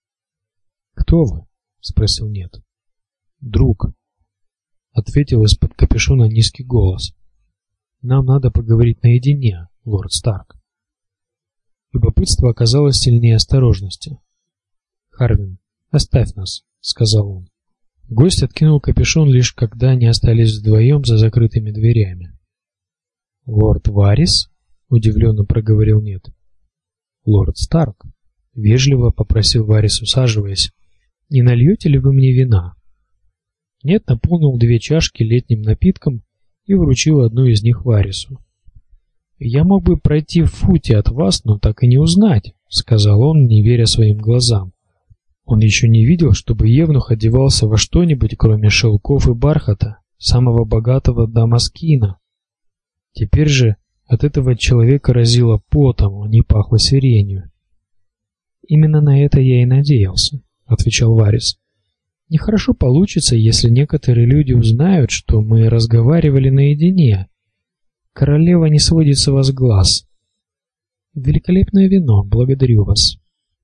«Кто вы?» — спросил Нед. «Друг», — ответил из-под капюшона низкий голос. «Нам надо поговорить наедине, лорд Старк». Любопытство оказалось сильнее осторожности. «Харвин, оставь нас», — сказал он. Гость откинул капюшон лишь когда они остались вдвоем за закрытыми дверями. «Лорд Варис?» — удивленно проговорил Нед. «Лорд Старк», — вежливо попросил Варис, усаживаясь. «Не нальете ли вы мне вина?» Нед наполнил две чашки летним напитком и вручил одну из них Варису. «Я мог бы пройти в футе от вас, но так и не узнать», — сказал он, не веря своим глазам. Он еще не видел, чтобы евнух одевался во что-нибудь, кроме шелков и бархата, самого богатого дамаскина. Теперь же от этого человека разило потом, а не пахло сиренью. «Именно на это я и надеялся», — отвечал Варис. «Нехорошо получится, если некоторые люди узнают, что мы разговаривали наедине. Королева не сводит с вас глаз. Великолепное вино, благодарю вас».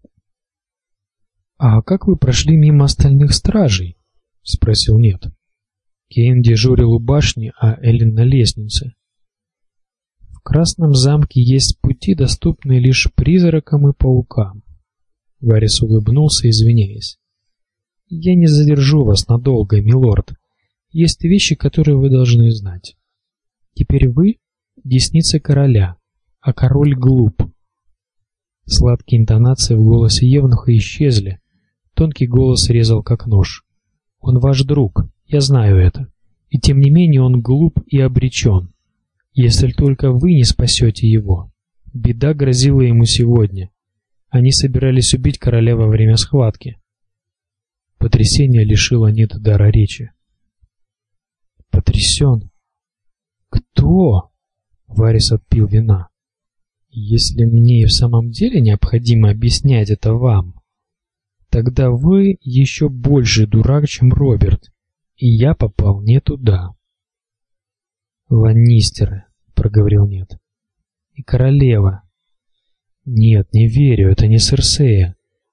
«А как вы прошли мимо остальных стражей?» — спросил Нед. Кейн дежурил у башни, а Эллен на лестнице. «В Красном замке есть пути, доступные лишь призракам и паукам». Варис улыбнулся, извиняясь. «Я не задержу вас надолго, милорд. Есть вещи, которые вы должны знать. Теперь вы — десница короля, а король глуп». Сладкие интонации в голосе евнуха исчезли. Тонкий голос резал как нож. «Он ваш друг, я знаю это. И тем не менее он глуп и обречен. Если только вы не спасете его. Беда грозила ему сегодня. Они собирались убить короля во время схватки». Потрясение лишило Неда дара речи. «Потрясен? Кто?» Варис отпил вина. «Если мне и в самом деле необходимо объяснять это вам, тогда вы еще больше дурак, чем Роберт, и я попал не туда». «Ланнистеры», — проговорил Нед. «И королева». «Нет, не верю, это не Серсея.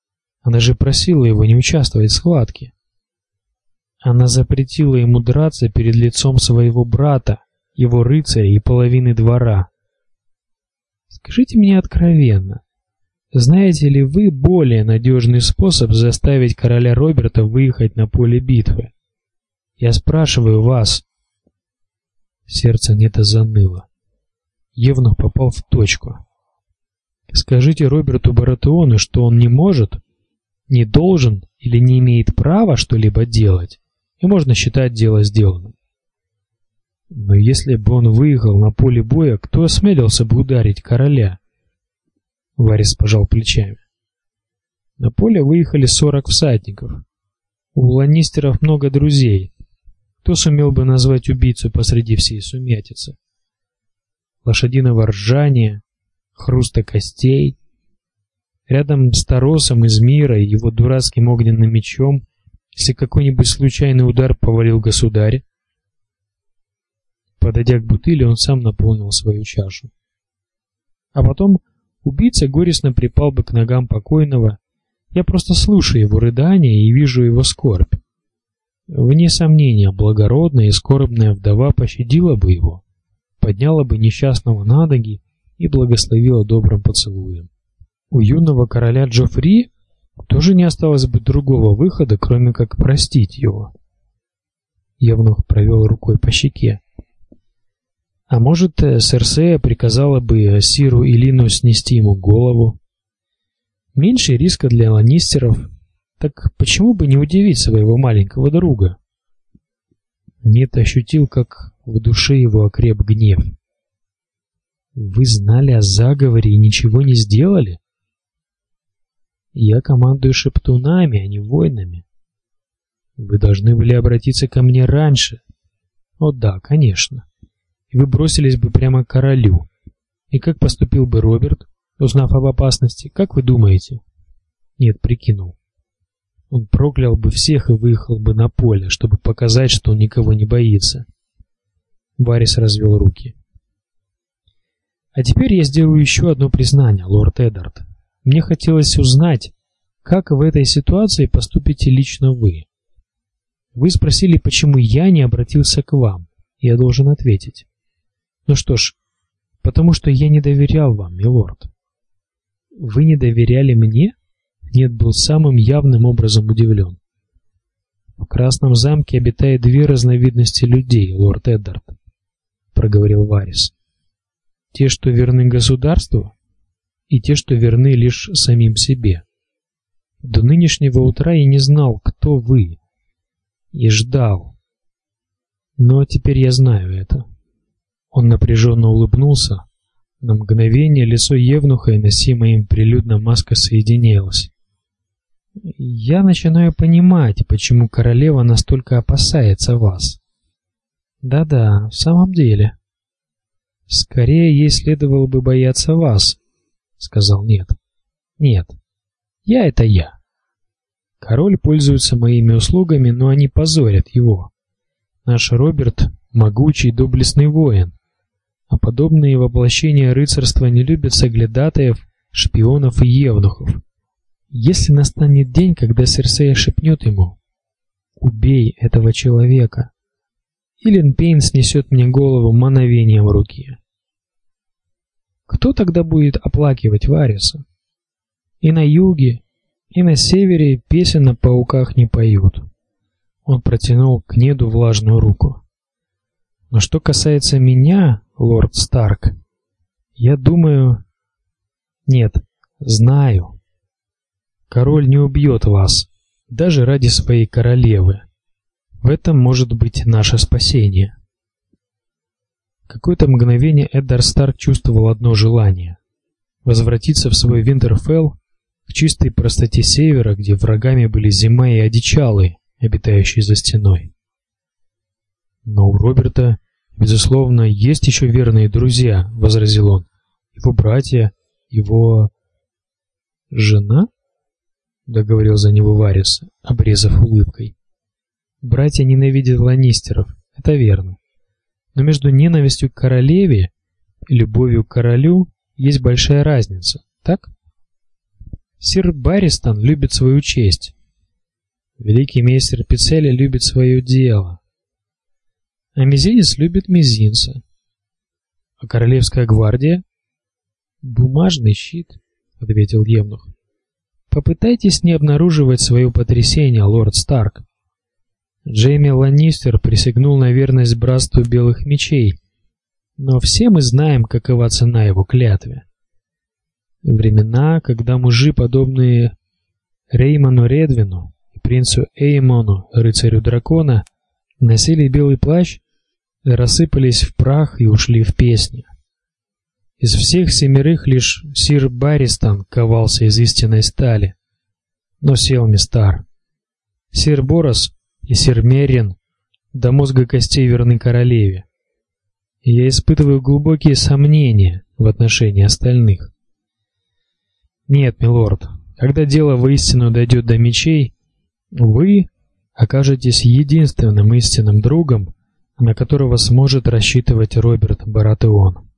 Она же просила его не участвовать в схватке. Она запретила ему драться перед лицом своего брата, его рыцаря и половины двора. Скажите мне откровенно, знаете ли вы более надежный способ заставить короля Роберта выехать на поле битвы? Я спрашиваю вас. Сердце Неда заныло. Евнух попал в точку. Скажите Роберту Баратеону, что он не может, не должен или не имеет права что-либо делать, и можно считать дело сделанным. Но если бы он выехал на поле боя, кто осмелился бы ударить короля? Варис пожал плечами. На поле выехали сорок всадников. У ланнистеров много друзей. Кто сумел бы назвать убийцу посреди всей сумятицы? Лошадиного ржания, хруста костей. Рядом с Таросом из мира и его дурацким огненным мечом, если какой-нибудь случайный удар повалил государя. Подойдя к бутыли, он сам наполнил свою чашу. А потом убийца горестно припал бы к ногам покойного. Я просто слушаю его рыдания и вижу его скорбь. Вне сомнения, благородная и скорбная вдова пощадила бы его, подняла бы несчастного на ноги и благословила добрым поцелуем. У юного короля Джоффри тоже не осталось бы другого выхода, кроме как простить его. Евнух провел рукой по щеке. А может, Серсея приказала бы Сиру Илину снести ему голову? Меньше риска для ланнистеров, так почему бы не удивить своего маленького друга? Нед ощутил, как в душе его окреп гнев. Вы знали о заговоре и ничего не сделали? Я командую шептунами, а не воинами. Вы должны были обратиться ко мне раньше. О да, конечно. И вы бросились бы прямо к королю. И как поступил бы Роберт, узнав об опасности, как вы думаете? Нет, прикинул. Он проклял бы всех и выехал бы на поле, чтобы показать, что он никого не боится. Варис развел руки. А теперь я сделаю еще одно признание, лорд Эддард. Мне хотелось узнать, как в этой ситуации поступите лично вы. Вы спросили, почему я не обратился к вам. Я должен ответить. Ну что ж, потому что я не доверял вам, милорд. Вы не доверяли мне? Нед был самым явным образом удивлен. В Красном замке обитает две разновидности людей, лорд Эддард, проговорил Варис. Те, что верны государству, и те, что верны лишь самим себе. До нынешнего утра я не знал, кто вы, и ждал. Но теперь я знаю это. Он напряженно улыбнулся. На мгновение лицо евнуха и носимая им прилюдно маска соединилось. Я начинаю понимать, почему королева настолько опасается вас. Да-да, в самом деле. Скорее ей следовало бы бояться вас, сказал Нед. Нет. Я это я. Король пользуется моими услугами, но они позорят его. Наш Роберт могучий, доблестный воин, а подобные воплощения рыцарства не любят соглядатаев, шпионов и евнухов. Если настанет день, когда Серсея шепнет ему: «Убей этого человека», Илен Пейн снесет мне голову мановением руки. Кто тогда будет оплакивать Вариса? И на юге, и на севере песен о пауках не поют. Он протянул к Неду влажную руку. Но что касается меня, лорд Старк, я думаю... Нет, знаю. Король не убьет вас, даже ради своей королевы. В этом может быть наше спасение. Какое-то мгновение Эддар Старк чувствовал одно желание — возвратиться в свой Винтерфелл, к чистой простоте севера, где врагами были зима и одичалые, обитающие за стеной. Но у Роберта, безусловно, есть еще верные друзья, возразил он. Его братья, его жена, договорил за него Варис, обрезав улыбкой. Братья ненавидят ланнистеров, это верно. Но между ненавистью к королеве и любовью к королю есть большая разница, так? Сир Барристон любит свою честь. Великий мейстер Пиццелли любит свое дело. А мизинец любит мизинца. А королевская гвардия? Бумажный щит, ответил евнух. Попытайтесь не обнаруживать свое потрясение, лорд Старк. Джейми Ланнистер присягнул на верность братству белых мечей, но все мы знаем, какова цена его клятве. Времена, когда мужи, подобные Реймону Редвину и принцу Эймону, рыцарю дракона, носили белый плащ, рассыпались в прах и ушли в песни. Из всех семерых лишь сир Барристон ковался из истинной стали, но сел Мистар. Сир Борос и сир Меррин до мозга костей верны королеве. И я испытываю глубокие сомнения в отношении остальных. Нет, милорд, когда дело воистину дойдет до мечей, вы окажетесь единственным истинным другом, на которого сможет рассчитывать Роберт Баратеон.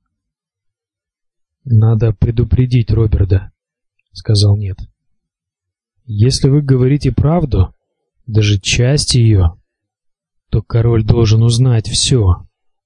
Надо предупредить Роберта, сказал Нед. Если вы говорите правду, даже часть ее, то король должен узнать все.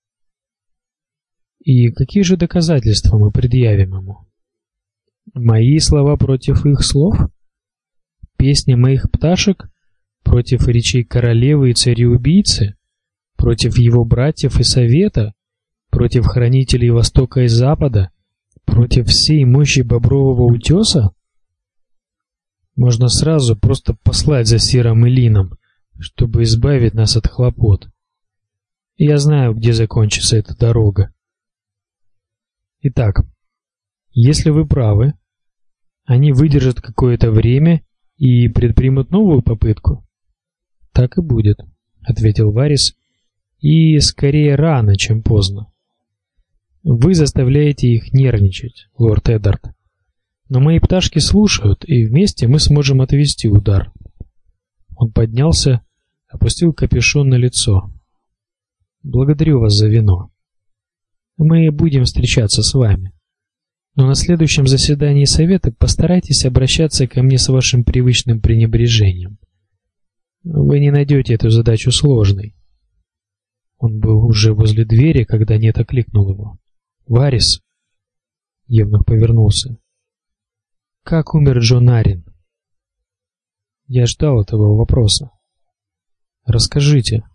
И какие же доказательства мы предъявим ему? Мои слова против их слов? Песни моих пташек против речей королевы и цареубийцы? Против его братьев и совета? Против хранителей Востока и Запада? Против всей мощи Бобрового утеса? Можно сразу просто послать за сиром Элином, чтобы избавить нас от хлопот. Я знаю, где закончится эта дорога. Итак, если вы правы, они выдержат какое-то время и предпримут новую попытку. Так и будет, ответил Варис, и скорее рано, чем поздно. Вы заставляете их нервничать, лорд Эддард. Но мои пташки слушают, и вместе мы сможем отвести удар. Он поднялся, опустил капюшон на лицо. Благодарю вас за вино. Мы будем встречаться с вами. Но на следующем заседании совета постарайтесь обращаться ко мне с вашим привычным пренебрежением. Вы не найдете эту задачу сложной. Он был уже возле двери, когда Нед окликнул его. Варис. Евнух повернулся. Как умер Джон Аррин? Я ждал этого вопроса. Расскажите.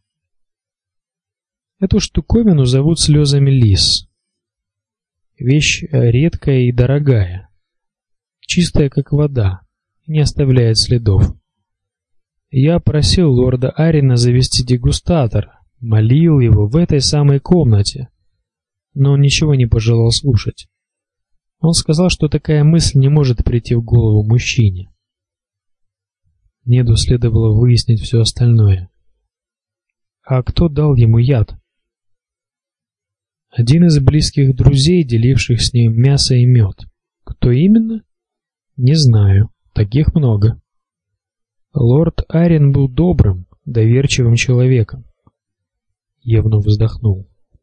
Эту штуковину зовут слезами лис. Вещь редкая и дорогая, чистая как вода, не оставляет следов. Я просил лорда Аррина завести дегустатор, молил его в этой самой комнате, но он ничего не пожелал слушать. Он сказал, что такая мысль не может прийти в голову мужчине. Неду следовало выяснить все остальное. А кто дал ему яд? Один из близких друзей, деливших с ним мясо и мед. Кто именно? Не знаю. Таких много. Лорд Аррин был добрым, доверчивым человеком. Евнух вздохнул.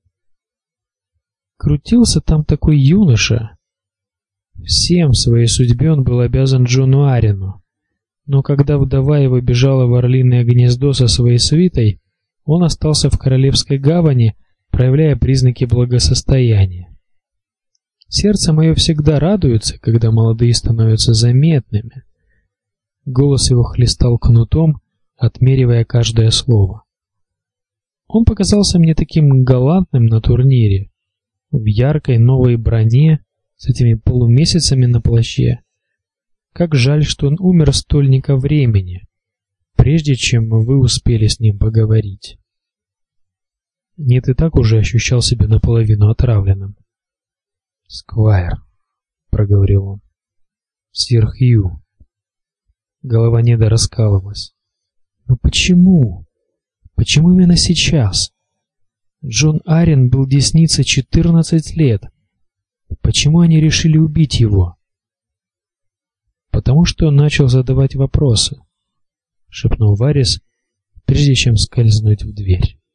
Крутился там такой юноша. Всем в своей судьбе он был обязан Джону Аррину. Но когда вдова его бежала в орлиное гнездо со своей свитой, он остался в Королевской гавани, проявляя признаки благосостояния. Сердце мое всегда радуется, когда молодые становятся заметными. Голос его хлестал кнутом, отмеривая каждое слово. Он показался мне таким галантным на турнире, в яркой новой броне, с этими полумесяцами на плаще. Как жаль, что он умер стольника времени, прежде чем вы успели с ним поговорить. Нет, и так уже ощущал себя наполовину отравленным. «Сквайр», — проговорил он, — «сир Хью». Голова Неда раскалывалась. «Но почему? Почему именно сейчас? Джон Аррин был десницей четырнадцать лет. Почему они решили убить его?» «Потому что он начал задавать вопросы», — шепнул Варис, прежде чем скользнуть в дверь.